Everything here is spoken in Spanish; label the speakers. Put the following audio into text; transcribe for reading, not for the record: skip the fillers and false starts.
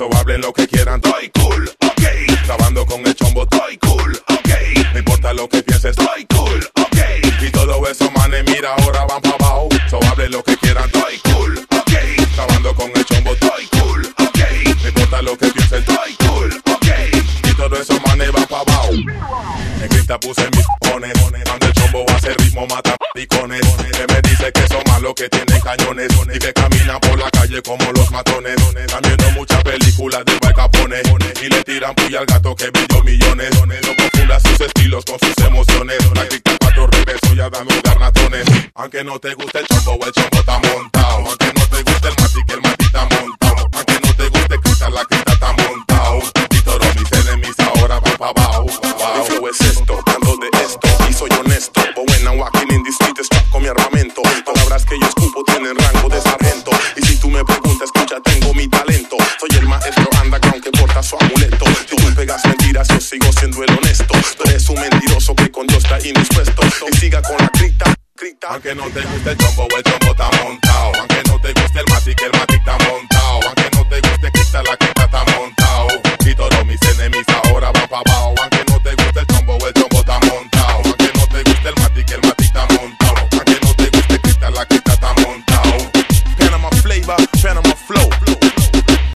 Speaker 1: So hablen lo que quieran, estoy cool, ok. Grabando con el chombo, estoy cool, ok. No importa lo que pienses, estoy cool, ok. Y todo eso, manes, mira, ahora van pa' abajo. So hablen lo que quieran, estoy cool, ok. Grabando con el chombo, estoy cool, ok. No importa lo que pienses, estoy cool, ok. Y todo eso, manes, van pa' abajo. En grita puse mis cojones, cuando el chombo hace ritmo mata picones. Que me dice que son malos, que tienen cañones y que caminan por la calle como los matones. Están viendo muchas películas de Al Capone y le tiran puya al gato que brilló millones. No confunda sus estilos con sus emociones. Practica 4 reversos ya dando garnatones. Aunque no te guste el chombo está montado. Aunque no te guste el